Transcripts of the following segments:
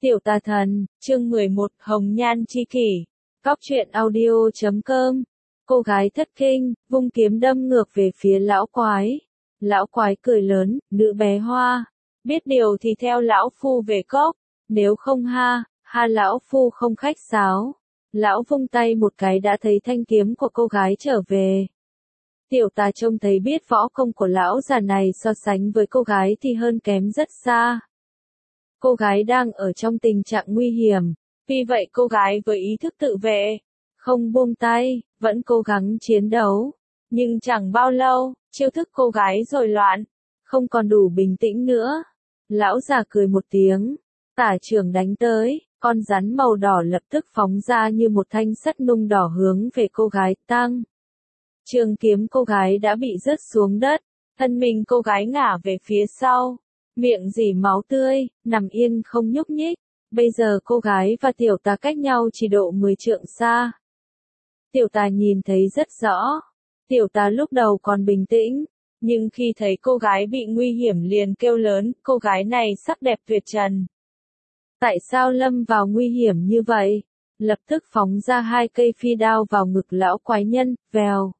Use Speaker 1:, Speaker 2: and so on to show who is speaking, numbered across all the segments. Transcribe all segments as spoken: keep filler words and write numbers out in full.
Speaker 1: Tiểu tà thần, chương mười một, Hồng Nhan Chi Kỷ. Cóc truyện audio chấm com. Cô gái thất kinh, vung kiếm đâm ngược về phía lão quái. Lão quái cười lớn, nữ bé hoa. Biết điều thì theo lão phu về cốc, nếu không ha, ha lão phu không khách sáo. Lão vung tay một cái đã thấy thanh kiếm của cô gái trở về. Tiểu tà trông thấy biết võ công của lão già này so sánh với cô gái thì hơn kém rất xa. Cô gái đang ở trong tình trạng nguy hiểm, vì vậy cô gái với ý thức tự vệ, không buông tay, vẫn cố gắng chiến đấu. Nhưng chẳng bao lâu, chiêu thức cô gái rồi loạn, không còn đủ bình tĩnh nữa. Lão già cười một tiếng, tả trưởng đánh tới, con rắn màu đỏ lập tức phóng ra như một thanh sắt nung đỏ hướng về cô gái tăng. Trường kiếm cô gái đã bị rớt xuống đất, thân mình cô gái ngả về phía sau. Miệng rỉ máu tươi, nằm yên không nhúc nhích. Bây giờ cô gái và tiểu tà cách nhau chỉ độ mười trượng xa. Tiểu tà nhìn thấy rất rõ. Tiểu tà lúc đầu còn bình tĩnh, nhưng khi thấy cô gái bị nguy hiểm liền kêu lớn, cô gái này sắc đẹp tuyệt trần. Tại sao lâm vào nguy hiểm như vậy? Lập tức phóng ra hai cây phi đao vào ngực lão quái nhân, vèo.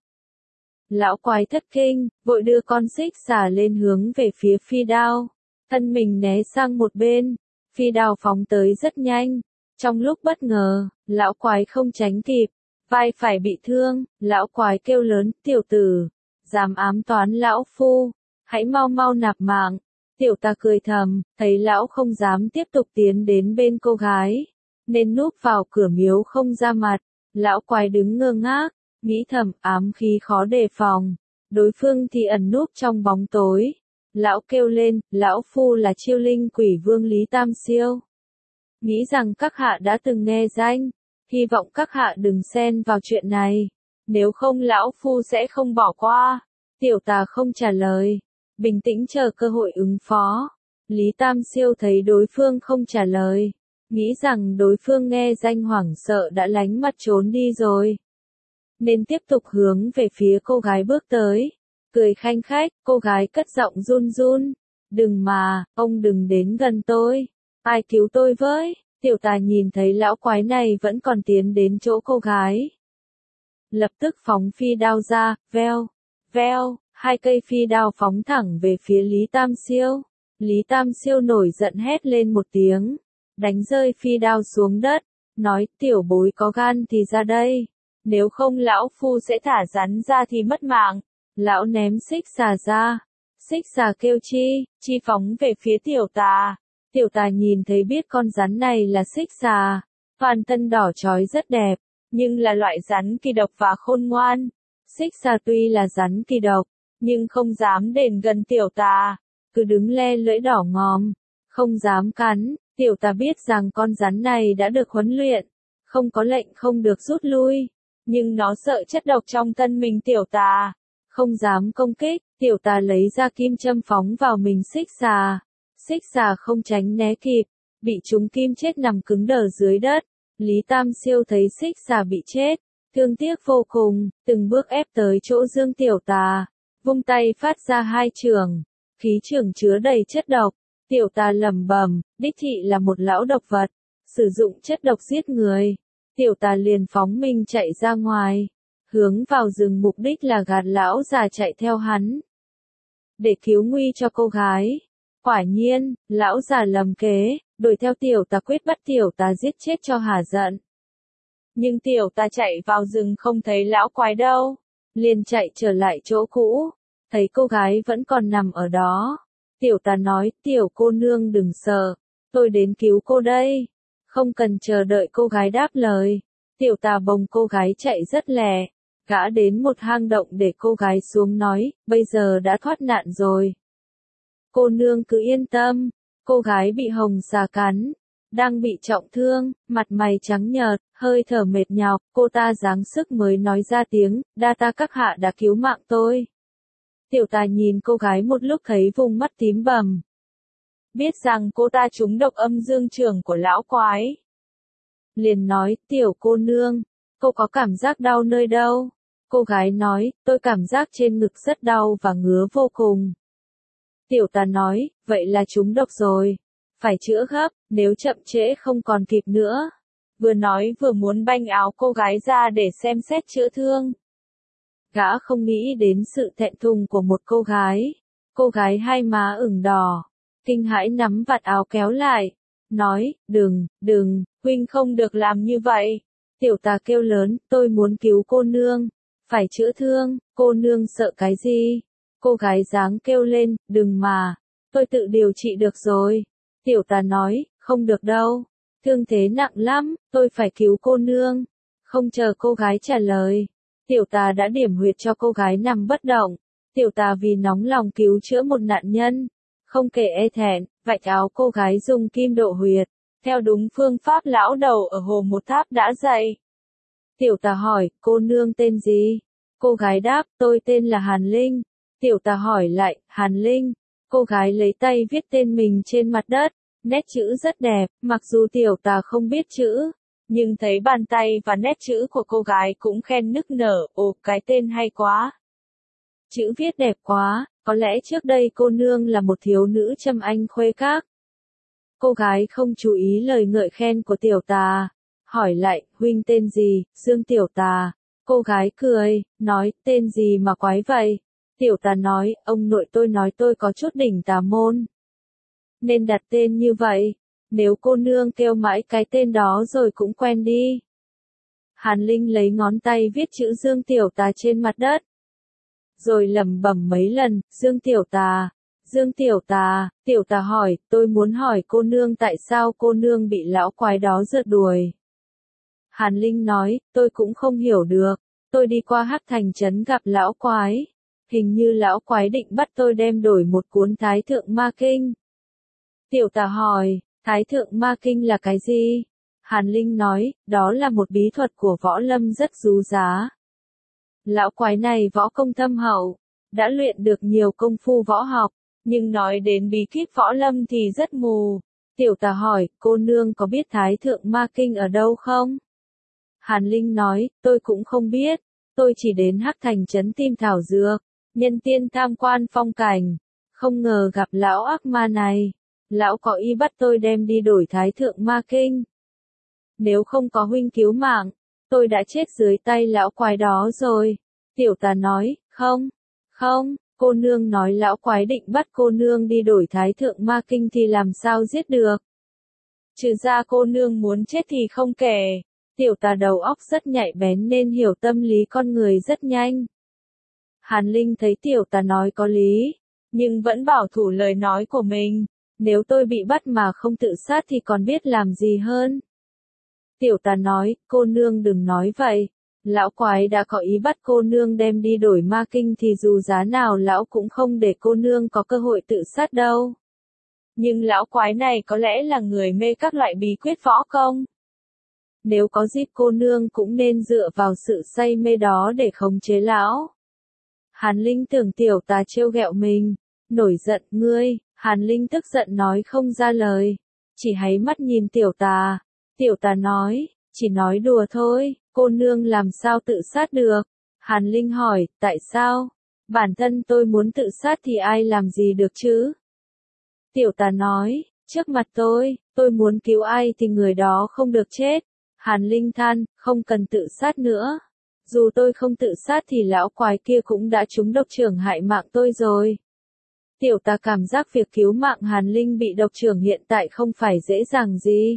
Speaker 1: Lão quái thất kinh, vội đưa con xích xà lên hướng về phía phi đao. Thân mình né sang một bên, phi đao phóng tới rất nhanh. Trong lúc bất ngờ, lão quái không tránh kịp, vai phải bị thương, lão quái kêu lớn, tiểu tử, dám ám toán lão phu, hãy mau mau nạp mạng. Tiểu tà cười thầm, thấy lão không dám tiếp tục tiến đến bên cô gái, nên núp vào cửa miếu không ra mặt. Lão quái đứng ngơ ngác, nghĩ thầm ám khí khó đề phòng, đối phương thì ẩn núp trong bóng tối. Lão kêu lên, lão phu là Chiêu Linh Quỷ Vương Lý Tam Siêu. Nghĩ rằng các hạ đã từng nghe danh, hy vọng các hạ đừng xen vào chuyện này, nếu không lão phu sẽ không bỏ qua. Tiểu tà không trả lời, bình tĩnh chờ cơ hội ứng phó. Lý Tam Siêu thấy đối phương không trả lời, nghĩ rằng đối phương nghe danh hoảng sợ đã lánh mặt trốn đi rồi, nên tiếp tục hướng về phía cô gái bước tới. Cười khanh khách, cô gái cất giọng run run. Đừng mà, ông đừng đến gần tôi. Ai cứu tôi với? Tiểu tà nhìn thấy lão quái này vẫn còn tiến đến chỗ cô gái. Lập tức phóng phi đao ra, veo, veo, hai cây phi đao phóng thẳng về phía Lý Tam Siêu. Lý Tam Siêu nổi giận hét lên một tiếng, đánh rơi phi đao xuống đất, nói tiểu bối có gan thì ra đây, nếu không lão phu sẽ thả rắn ra thì mất mạng. Lão ném xích xà ra, xích xà kêu chi, chi phóng về phía tiểu tà. Tiểu tà nhìn thấy biết con rắn này là xích xà, toàn thân đỏ chói rất đẹp, nhưng là loại rắn kỳ độc và khôn ngoan. Xích xà tuy là rắn kỳ độc, nhưng không dám đến gần tiểu tà, cứ đứng le lưỡi đỏ ngòm, không dám cắn. Tiểu tà biết rằng con rắn này đã được huấn luyện, không có lệnh không được rút lui, nhưng nó sợ chất độc trong thân mình tiểu tà, không dám công kích. Tiểu tà lấy ra kim châm phóng vào mình xích xà. Xích xà không tránh né kịp, bị trúng kim chết nằm cứng đờ dưới đất. Lý Tam Siêu thấy xích xà bị chết, thương tiếc vô cùng, từng bước ép tới chỗ Dương tiểu tà, vung tay phát ra hai chưởng, khí chưởng chứa đầy chất độc. Tiểu tà lẩm bẩm, đích thị là một lão độc vật, sử dụng chất độc giết người. Tiểu tà liền phóng mình chạy ra ngoài, hướng vào rừng, mục đích là gạt lão già chạy theo hắn, để cứu nguy cho cô gái. Quả nhiên, lão già lầm kế, đuổi theo tiểu tà quyết bắt tiểu tà giết chết cho hả giận. Nhưng tiểu tà chạy vào rừng không thấy lão quái đâu, liền chạy trở lại chỗ cũ, thấy cô gái vẫn còn nằm ở đó. Tiểu tà nói, tiểu cô nương đừng sợ, tôi đến cứu cô đây. Không cần chờ đợi cô gái đáp lời, tiểu tà bồng cô gái chạy rất lẹ, gã đến một hang động để cô gái xuống nói, bây giờ đã thoát nạn rồi. Cô nương cứ yên tâm. Cô gái bị hồng xà cắn, đang bị trọng thương, mặt mày trắng nhợt, hơi thở mệt nhọc, cô ta giáng sức mới nói ra tiếng, đa ta các hạ đã cứu mạng tôi. Tiểu tà nhìn cô gái một lúc thấy vùng mắt tím bầm, biết rằng cô ta trúng độc âm dương trường của lão quái. Liền nói, tiểu cô nương, cô có cảm giác đau nơi đâu? Cô gái nói, tôi cảm giác trên ngực rất đau và ngứa vô cùng. Tiểu tà nói, vậy là trúng độc rồi, phải chữa gấp, nếu chậm trễ không còn kịp nữa. Vừa nói vừa muốn banh áo cô gái ra để xem xét chữa thương. Gã không nghĩ đến sự thẹn thùng của một cô gái. Cô gái hai má ửng đỏ, kinh hãi nắm vạt áo kéo lại, nói, đừng, đừng, huynh không được làm như vậy. Tiểu tà kêu lớn, tôi muốn cứu cô nương, phải chữa thương, cô nương sợ cái gì? Cô gái dáng kêu lên, đừng mà, tôi tự điều trị được rồi. Tiểu tà nói, không được đâu, thương thế nặng lắm, tôi phải cứu cô nương. Không chờ cô gái trả lời, tiểu tà đã điểm huyệt cho cô gái nằm bất động. Tiểu tà vì nóng lòng cứu chữa một nạn nhân, không kể e thẹn, vạch áo cô gái dùng kim độ huyệt, theo đúng phương pháp lão đầu ở hồ một tháp đã dạy. Tiểu tà hỏi, cô nương tên gì? Cô gái đáp, tôi tên là Hàn Linh. Tiểu tà hỏi lại, Hàn Linh. Cô gái lấy tay viết tên mình trên mặt đất, nét chữ rất đẹp, mặc dù tiểu tà không biết chữ, nhưng thấy bàn tay và nét chữ của cô gái cũng khen nức nở, ồ, cái tên hay quá. Chữ viết đẹp quá, có lẽ trước đây cô nương là một thiếu nữ châm anh khuê các. Cô gái không chú ý lời ngợi khen của tiểu tà, hỏi lại, huynh tên gì, Dương Tiểu Tà. Cô gái cười, nói, tên gì mà quái vậy? Tiểu tà nói, ông nội tôi nói tôi có chút đỉnh tà môn, nên đặt tên như vậy, nếu cô nương kêu mãi cái tên đó rồi cũng quen đi. Hàn Linh lấy ngón tay viết chữ Dương Tiểu Tà trên mặt đất, rồi lẩm bẩm mấy lần, Dương Tiểu Tà, Dương Tiểu Tà. Tiểu tà hỏi, tôi muốn hỏi cô nương tại sao cô nương bị lão quái đó rượt đuổi. Hàn Linh nói, tôi cũng không hiểu được, tôi đi qua Hắc Thành trấn gặp lão quái, hình như lão quái định bắt tôi đem đổi một cuốn Thái Thượng Ma Kinh. Tiểu tà hỏi, Thái Thượng Ma Kinh là cái gì? Hàn Linh nói, đó là một bí thuật của võ lâm rất du giá. Lão quái này võ công thâm hậu, đã luyện được nhiều công phu võ học, nhưng nói đến bí kíp võ lâm thì rất mù. Tiểu tà hỏi, cô nương có biết Thái Thượng Ma Kinh ở đâu không? Hàn Linh nói, tôi cũng không biết, tôi chỉ đến Hắc Thành trấn tìm thảo dược, nhân tiên tham quan phong cảnh, không ngờ gặp lão ác ma này, lão có ý bắt tôi đem đi đổi Thái Thượng Ma Kinh. Nếu không có huynh cứu mạng, tôi đã chết dưới tay lão quái đó rồi. Tiểu tà nói, không, không, cô nương nói lão quái định bắt cô nương đi đổi Thái Thượng Ma Kinh thì làm sao giết được. Trừ ra cô nương muốn chết thì không kể. Tiểu tà đầu óc rất nhạy bén nên hiểu tâm lý con người rất nhanh. Hàn Linh thấy tiểu tà nói có lý, nhưng vẫn bảo thủ lời nói của mình. Nếu tôi bị bắt mà không tự sát thì còn biết làm gì hơn. Tiểu tà nói, cô nương đừng nói vậy. Lão quái đã có ý bắt cô nương đem đi đổi ma kinh thì dù giá nào lão cũng không để cô nương có cơ hội tự sát đâu. Nhưng lão quái này có lẽ là người mê các loại bí quyết võ công. Nếu có dịp cô nương cũng nên dựa vào sự say mê đó để khống chế lão. Hàn Linh tưởng tiểu tà trêu ghẹo mình, nổi giận, ngươi. Hàn Linh tức giận nói không ra lời, chỉ háy mắt nhìn tiểu tà. Tiểu tà nói, chỉ nói đùa thôi, cô nương làm sao tự sát được? Hàn Linh hỏi, tại sao? Bản thân tôi muốn tự sát thì ai làm gì được chứ? Tiểu tà nói, trước mặt tôi, tôi muốn cứu ai thì người đó không được chết. Hàn Linh than, không cần tự sát nữa. Dù tôi không tự sát thì lão quái kia cũng đã trúng độc trưởng hại mạng tôi rồi. Tiểu tà cảm giác việc cứu mạng Hàn Linh bị độc trưởng hiện tại không phải dễ dàng gì.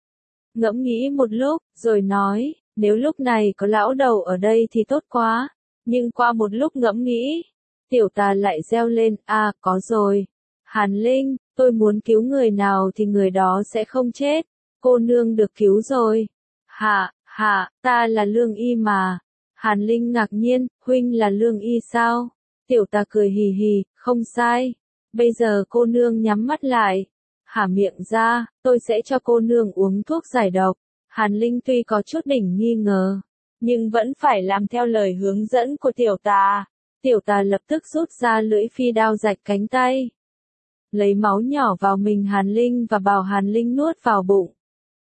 Speaker 1: Ngẫm nghĩ một lúc, rồi nói, nếu lúc này có lão đầu ở đây thì tốt quá. Nhưng qua một lúc ngẫm nghĩ, tiểu tà lại reo lên, à, có rồi. Hàn Linh, tôi muốn cứu người nào thì người đó sẽ không chết. Cô nương được cứu rồi. Hạ, hạ, ta là Lương Y mà. Hàn Linh ngạc nhiên, huynh là Lương Y sao? Tiểu tà cười hì hì, không sai. Bây giờ cô nương nhắm mắt lại, há miệng ra, tôi sẽ cho cô nương uống thuốc giải độc. Hàn Linh tuy có chút đỉnh nghi ngờ, nhưng vẫn phải làm theo lời hướng dẫn của tiểu tà. Tiểu tà lập tức rút ra lưỡi phi đao rạch cánh tay, lấy máu nhỏ vào mình Hàn Linh và bảo Hàn Linh nuốt vào bụng.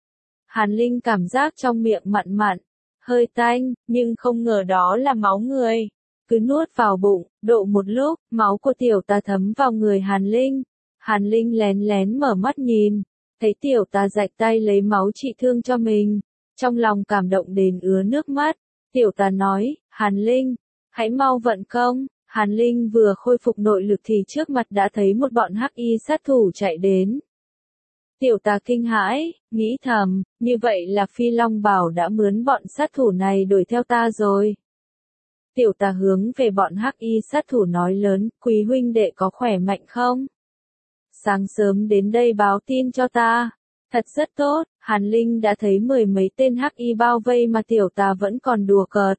Speaker 1: Hàn Linh cảm giác trong miệng mặn mặn, hơi tanh, nhưng không ngờ đó là máu người. Cứ nuốt vào bụng, độ một lúc, máu của tiểu tà thấm vào người Hàn Linh. Hàn Linh lén lén mở mắt nhìn, thấy tiểu tà rạch tay lấy máu trị thương cho mình, trong lòng cảm động đến ứa nước mắt. Tiểu tà nói, Hàn Linh, hãy mau vận công. Hàn Linh vừa khôi phục nội lực thì trước mặt đã thấy một bọn hắc y sát thủ chạy đến. Tiểu tà kinh hãi, nghĩ thầm, như vậy là Phi Long Bảo đã mướn bọn sát thủ này đuổi theo ta rồi. Tiểu tà hướng về bọn hắc y sát thủ nói lớn, quý huynh đệ có khỏe mạnh không? Sáng sớm đến đây báo tin cho ta. Thật rất tốt, Hàn Linh đã thấy mười mấy tên hắc y bao vây mà tiểu tà vẫn còn đùa cợt.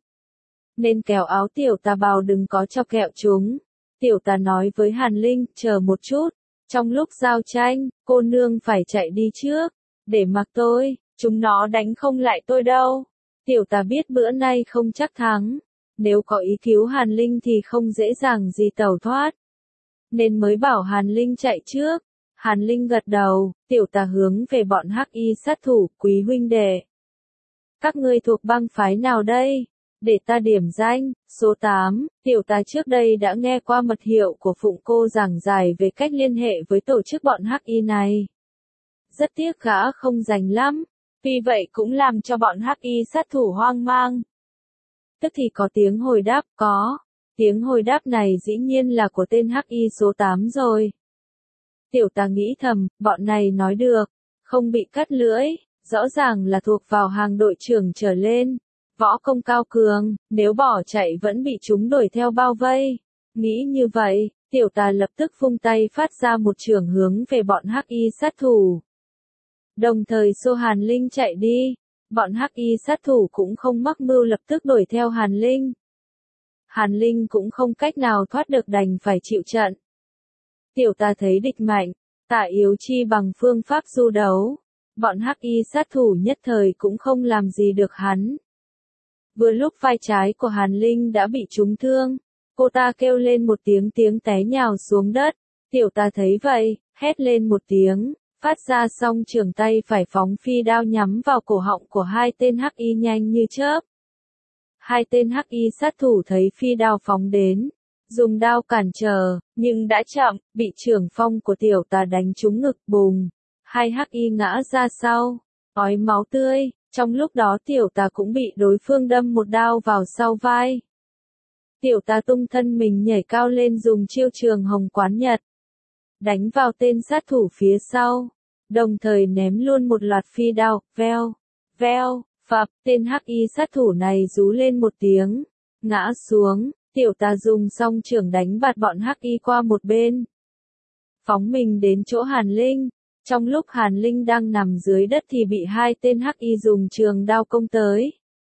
Speaker 1: Nên kéo áo tiểu tà bảo đừng có cho kẹo chúng. Tiểu tà nói với Hàn Linh, chờ một chút. Trong lúc giao tranh, cô nương phải chạy đi trước. Để mặc tôi, chúng nó đánh không lại tôi đâu. Tiểu tà biết bữa nay không chắc thắng. Nếu có ý cứu Hàn Linh thì không dễ dàng gì tẩu thoát. Nên mới bảo Hàn Linh chạy trước. Hàn Linh gật đầu, tiểu tà hướng về bọn hắc y sát thủ, quý huynh đệ. Các ngươi thuộc bang phái nào đây? Để ta điểm danh. Số tám, tiểu tà trước đây đã nghe qua mật hiệu của Phụng cô giảng giải về cách liên hệ với tổ chức bọn hắc y này. Rất tiếc gã không rành lắm, vì vậy cũng làm cho bọn hắc y sát thủ hoang mang. Tức thì có tiếng hồi đáp, có. Tiếng hồi đáp này dĩ nhiên là của tên hắc y số tám rồi. Tiểu tà nghĩ thầm, bọn này nói được, không bị cắt lưỡi, rõ ràng là thuộc vào hàng đội trưởng trở lên. Võ công cao cường, nếu bỏ chạy vẫn bị chúng đuổi theo bao vây. Nghĩ như vậy, tiểu tà lập tức vung tay phát ra một chưởng hướng về bọn hắc y sát thủ. Đồng thời xô Hàn Linh chạy đi, bọn hắc y sát thủ cũng không mắc mưu lập tức đuổi theo Hàn Linh. Hàn Linh cũng không cách nào thoát được đành phải chịu trận. Tiểu tà thấy địch mạnh, tả yếu chi bằng phương pháp du đấu. Bọn hắc y sát thủ nhất thời cũng không làm gì được hắn. Vừa lúc vai trái của Hàn Linh đã bị trúng thương, cô ta kêu lên một tiếng tiếng té nhào xuống đất. Tiểu tà thấy vậy, hét lên một tiếng, phát ra xong trường tay phải phóng phi đao nhắm vào cổ họng của hai tên hắc y nhanh như chớp. Hai tên hắc y sát thủ thấy phi đao phóng đến, dùng đao cản trở, nhưng đã chậm, bị chưởng phong của tiểu tà đánh trúng ngực bùng. Hai hắc y ngã ra sau, ói máu tươi. Trong lúc đó tiểu tà cũng bị đối phương đâm một đao vào sau vai. Tiểu tà tung thân mình nhảy cao lên dùng chiêu trường hồng quán nhật. Đánh vào tên sát thủ phía sau. Đồng thời ném luôn một loạt phi đao, veo, veo, phập. Tên hắc y sát thủ này rú lên một tiếng, ngã xuống. Tiểu tà dùng song chưởng đánh bạt bọn hắc y qua một bên. Phóng mình đến chỗ Hàn Linh. Trong lúc Hàn Linh đang nằm dưới đất thì bị hai tên hắc y dùng trường đao công tới.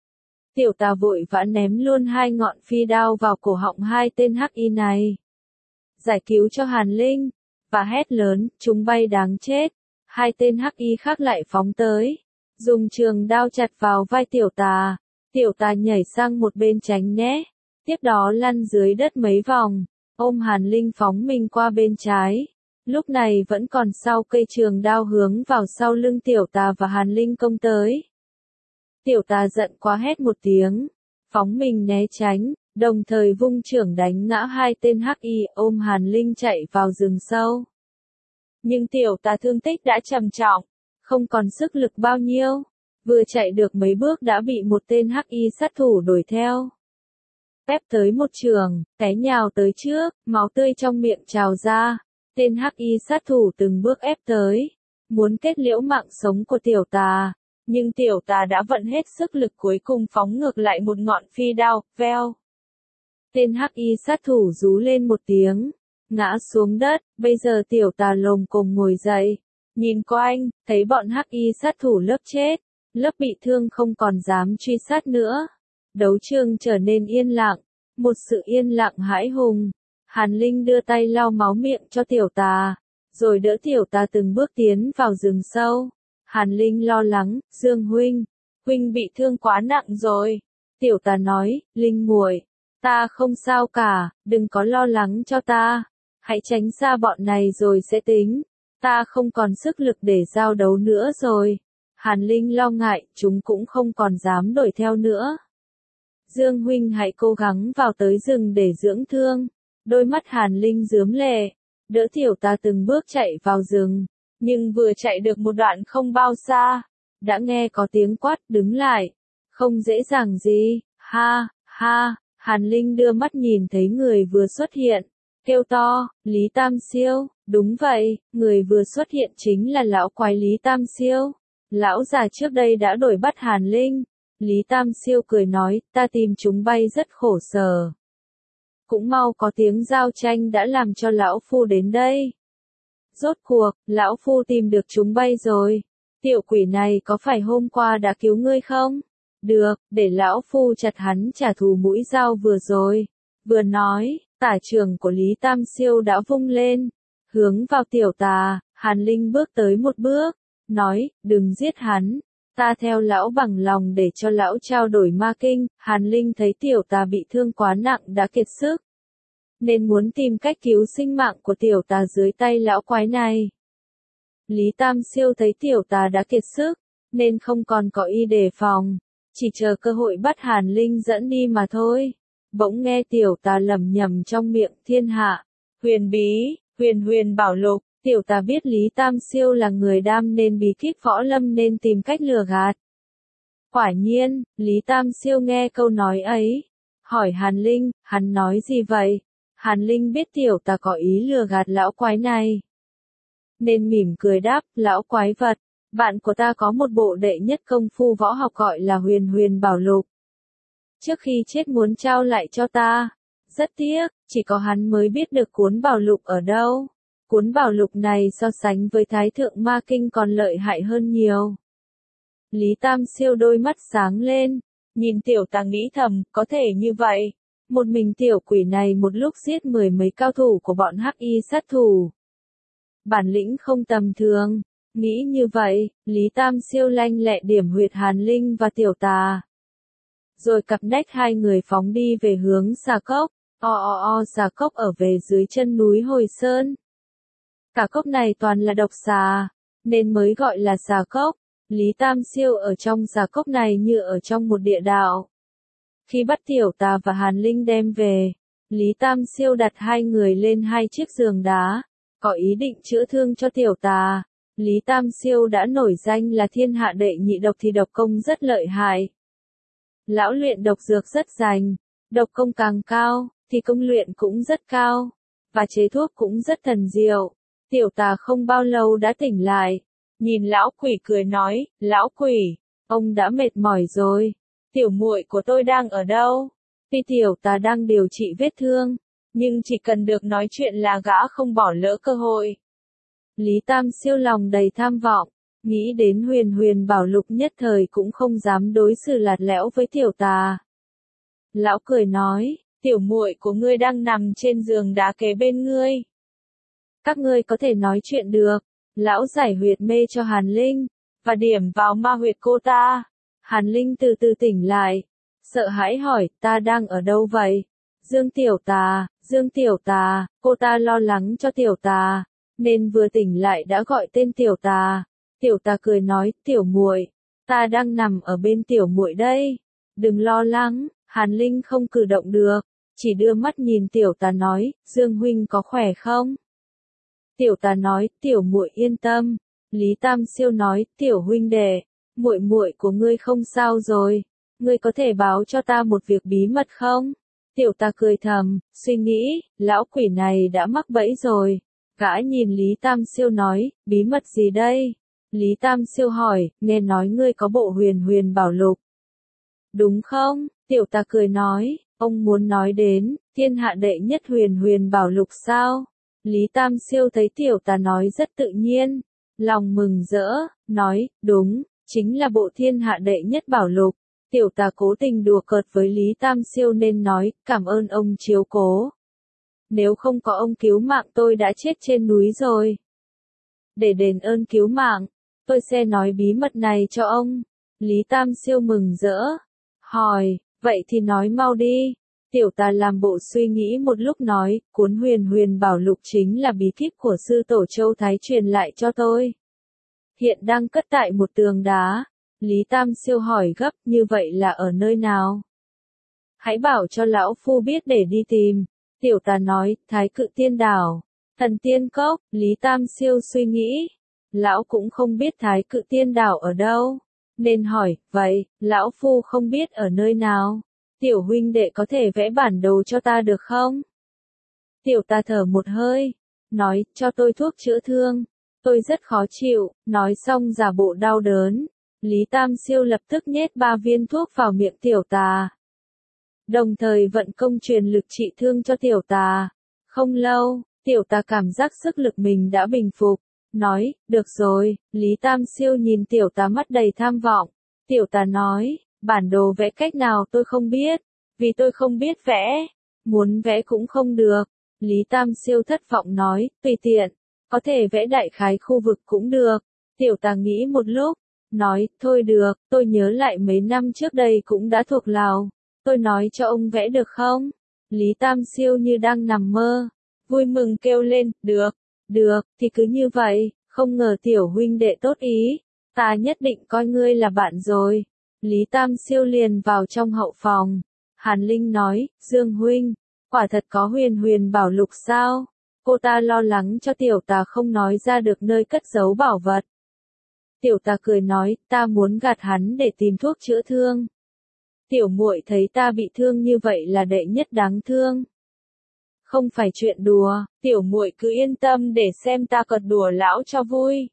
Speaker 1: Tiểu tà vội vã ném luôn hai ngọn phi đao vào cổ họng hai tên hắc y này. Giải cứu cho Hàn Linh, và hét lớn, chúng bay đáng chết. Hai tên hắc y khác lại phóng tới, dùng trường đao chặt vào vai tiểu tà. Tiểu tà nhảy sang một bên tránh né, tiếp đó lăn dưới đất mấy vòng, ôm Hàn Linh phóng mình qua bên trái. Lúc này vẫn còn sau cây trường đao hướng vào sau lưng tiểu tà và Hàn Linh công tới. Tiểu tà giận quá hét một tiếng, phóng mình né tránh, đồng thời vung chưởng đánh ngã hai tên hắc y, ôm Hàn Linh chạy vào rừng sâu. Nhưng tiểu tà thương tích đã trầm trọng, không còn sức lực bao nhiêu, vừa chạy được mấy bước đã bị một tên hắc y sát thủ đuổi theo. Ép tới một trường, té nhào tới trước, máu tươi trong miệng trào ra. Tên hắc y sát thủ từng bước ép tới, muốn kết liễu mạng sống của tiểu tà, nhưng tiểu tà đã vận hết sức lực cuối cùng phóng ngược lại một ngọn phi đao, veo. Tên hắc y sát thủ rú lên một tiếng, ngã xuống đất. Bây giờ tiểu tà lồm cồm ngồi dậy, nhìn quanh, thấy bọn hắc y sát thủ lớp chết, lớp bị thương không còn dám truy sát nữa. Đấu trường trở nên yên lặng, một sự yên lặng hãi hùng. Hàn Linh đưa tay lau máu miệng cho tiểu tà, rồi đỡ tiểu tà từng bước tiến vào rừng sâu. Hàn Linh lo lắng, Dương huynh, huynh bị thương quá nặng rồi. Tiểu tà nói, Linh muội, ta không sao cả, đừng có lo lắng cho ta, hãy tránh xa bọn này rồi sẽ tính, ta không còn sức lực để giao đấu nữa rồi. Hàn Linh lo ngại, chúng cũng không còn dám đuổi theo nữa. Dương huynh hãy cố gắng vào tới rừng để dưỡng thương. Đôi mắt Hàn Linh rướm lệ, đỡ tiểu tà từng bước chạy vào rừng. Nhưng vừa chạy được một đoạn không bao xa, đã nghe có tiếng quát đứng lại. Không dễ dàng gì, ha, ha, Hàn Linh đưa mắt nhìn thấy người vừa xuất hiện. Kêu to, Lý Tam Siêu, đúng vậy, người vừa xuất hiện chính là lão quái Lý Tam Siêu. Lão già trước đây đã đuổi bắt Hàn Linh. Lý Tam Siêu cười nói, ta tìm chúng bay rất khổ sở. Cũng mau có tiếng giao tranh đã làm cho lão phu đến đây. Rốt cuộc, lão phu tìm được chúng bay rồi. Tiểu quỷ này có phải hôm qua đã cứu ngươi không? Được, để lão phu chặt hắn trả thù mũi dao vừa rồi. Vừa nói, tả trường của Lý Tam Siêu đã vung lên, hướng vào tiểu tà. Hàn Linh bước tới một bước, nói, đừng giết hắn. Ta theo lão bằng lòng để cho lão trao đổi ma kinh. Hàn Linh thấy tiểu tà bị thương quá nặng đã kiệt sức, nên muốn tìm cách cứu sinh mạng của tiểu tà dưới tay lão quái này. Lý Tam Siêu thấy tiểu tà đã kiệt sức, nên không còn có ý đề phòng, chỉ chờ cơ hội bắt Hàn Linh dẫn đi mà thôi. Bỗng nghe tiểu tà lẩm nhẩm trong miệng, thiên hạ, huyền bí, huyền huyền bảo lục. Tiểu tà biết Lý Tam Siêu là người đam nên bí kíp võ lâm nên tìm cách lừa gạt. Quả nhiên, Lý Tam Siêu nghe câu nói ấy, hỏi Hàn Linh, hắn nói gì vậy? Hàn Linh biết tiểu tà có ý lừa gạt lão quái này, nên mỉm cười đáp, lão quái vật, bạn của ta có một bộ đệ nhất công phu võ học gọi là huyền huyền bảo lục. Trước khi chết muốn trao lại cho ta. Rất tiếc, chỉ có hắn mới biết được cuốn bảo lục ở đâu. Cuốn bảo lục này so sánh với Thái Thượng Ma Kinh còn lợi hại hơn nhiều. Lý Tam Siêu đôi mắt sáng lên, nhìn tiểu tà nghĩ thầm, có thể như vậy. Một mình tiểu quỷ này một lúc giết mười mấy cao thủ của bọn hắc y sát thủ. Bản lĩnh không tầm thường. Nghĩ như vậy, Lý Tam Siêu lanh lẹ điểm huyệt Hàn Linh và tiểu tà. Rồi cặp nách hai người phóng đi về hướng xà cốc. O o o xà cốc ở về dưới chân núi Hồi Sơn. Cả cốc này toàn là độc xà, nên mới gọi là xà cốc. Lý Tam Siêu ở trong xà cốc này như ở trong một địa đạo. Khi bắt tiểu tà và Hàn Linh đem về, Lý Tam Siêu đặt hai người lên hai chiếc giường đá, có ý định chữa thương cho tiểu tà. Lý Tam Siêu đã nổi danh là thiên hạ đệ nhị độc thì độc công rất lợi hại. Lão luyện độc dược rất rành, độc công càng cao, thì công luyện cũng rất cao, và chế thuốc cũng rất thần diệu. Tiểu tà không bao lâu đã tỉnh lại, nhìn lão quỷ cười nói, lão quỷ, ông đã mệt mỏi rồi, tiểu muội của tôi đang ở đâu? Tuy tiểu tà đang điều trị vết thương, nhưng chỉ cần được nói chuyện là gã không bỏ lỡ cơ hội. Lý Tam Siêu lòng đầy tham vọng, nghĩ đến huyền huyền bảo lục nhất thời cũng không dám đối xử lạt lẽo với tiểu tà. Lão cười nói, tiểu muội của ngươi đang nằm trên giường đá kế bên ngươi. Các ngươi có thể nói chuyện được. Lão giải huyệt mê cho Hàn Linh, và điểm vào ma huyệt cô ta. Hàn Linh từ từ tỉnh lại, sợ hãi hỏi, ta đang ở đâu vậy? Dương tiểu tà, Dương tiểu tà, cô ta lo lắng cho tiểu tà, nên vừa tỉnh lại đã gọi tên tiểu tà. Tiểu tà cười nói, tiểu muội, ta đang nằm ở bên tiểu muội đây. Đừng lo lắng. Hàn Linh không cử động được, chỉ đưa mắt nhìn tiểu tà nói, Dương huynh có khỏe không? Tiểu tà nói, tiểu muội yên tâm. Lý Tam Siêu nói, tiểu huynh đệ, muội muội của ngươi không sao rồi, ngươi có thể báo cho ta một việc bí mật không? Tiểu tà cười thầm, suy nghĩ, lão quỷ này đã mắc bẫy rồi. Gã nhìn Lý Tam Siêu nói, bí mật gì đây? Lý Tam Siêu hỏi, nghe nói ngươi có bộ huyền huyền bảo lục. Đúng không? Tiểu tà cười nói, ông muốn nói đến, thiên hạ đệ nhất huyền huyền bảo lục sao? Lý Tam Siêu thấy tiểu tà nói rất tự nhiên, lòng mừng rỡ, nói, đúng, chính là bộ thiên hạ đệ nhất bảo lục. Tiểu tà cố tình đùa cợt với Lý Tam Siêu nên nói, cảm ơn ông chiếu cố. Nếu không có ông cứu mạng tôi đã chết trên núi rồi. Để đền ơn cứu mạng, tôi sẽ nói bí mật này cho ông. Lý Tam Siêu mừng rỡ, hỏi, vậy thì nói mau đi. Tiểu tà làm bộ suy nghĩ một lúc nói, cuốn huyền huyền bảo lục chính là bí kíp của sư tổ Châu Thái truyền lại cho tôi. Hiện đang cất tại một tường đá. Lý Tam Siêu hỏi gấp, như vậy là ở nơi nào? Hãy bảo cho lão phu biết để đi tìm. Tiểu tà nói, Thái Cự Tiên Đảo, Thần Tiên Cốc. Lý Tam Siêu suy nghĩ, lão cũng không biết Thái Cự Tiên Đảo ở đâu, nên hỏi, vậy, lão phu không biết ở nơi nào, tiểu huynh đệ có thể vẽ bản đồ cho ta được không? Tiểu ta thở một hơi, nói, cho tôi thuốc chữa thương, tôi rất khó chịu, nói xong giả bộ đau đớn. Lý Tam Siêu lập tức nhét ba viên thuốc vào miệng tiểu tà. Đồng thời vận công truyền lực trị thương cho tiểu tà. Không lâu, tiểu tà cảm giác sức lực mình đã bình phục. Nói, được rồi, Lý Tam Siêu nhìn tiểu tà mắt đầy tham vọng. Tiểu tà nói, bản đồ vẽ cách nào tôi không biết, vì tôi không biết vẽ, muốn vẽ cũng không được. Lý Tam Siêu thất vọng nói, tùy tiện, có thể vẽ đại khái khu vực cũng được. Tiểu tà nghĩ một lúc, nói, thôi được, tôi nhớ lại mấy năm trước đây cũng đã thuộc Lào, tôi nói cho ông vẽ được không? Lý Tam Siêu như đang nằm mơ, vui mừng kêu lên, được, được, thì cứ như vậy, không ngờ tiểu huynh đệ tốt ý, ta nhất định coi ngươi là bạn rồi. Lý Tam Siêu liền vào trong hậu phòng, Hàn Linh nói, Dương huynh, quả thật có huyền huyền bảo lục sao? Cô ta lo lắng cho tiểu tà không nói ra được nơi cất giấu bảo vật. Tiểu tà cười nói, ta muốn gạt hắn để tìm thuốc chữa thương. Tiểu muội thấy ta bị thương như vậy là đệ nhất đáng thương. Không phải chuyện đùa, tiểu muội cứ yên tâm để xem ta cợt đùa lão cho vui.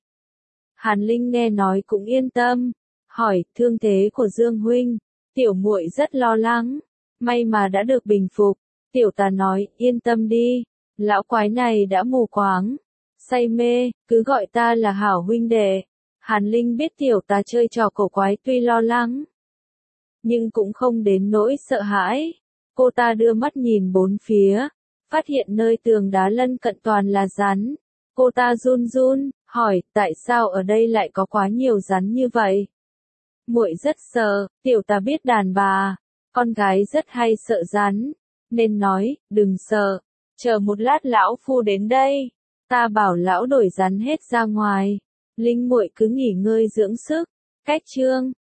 Speaker 1: Hàn Linh nghe nói cũng yên tâm, hỏi, thương thế của Dương huynh, tiểu muội rất lo lắng, may mà đã được bình phục. Tiểu tà nói, yên tâm đi, lão quái này đã mù quáng, say mê, cứ gọi ta là hảo huynh đệ. Hàn Linh biết tiểu tà chơi trò cổ quái tuy lo lắng, nhưng cũng không đến nỗi sợ hãi. Cô ta đưa mắt nhìn bốn phía, phát hiện nơi tường đá lân cận toàn là rắn. Cô ta run run, hỏi, tại sao ở đây lại có quá nhiều rắn như vậy? Muội rất sợ, tiểu tà biết đàn bà, con gái rất hay sợ rắn, nên nói, đừng sợ, chờ một lát lão phu đến đây, ta bảo lão đuổi rắn hết ra ngoài. Linh muội cứ nghỉ ngơi dưỡng sức. Cách chương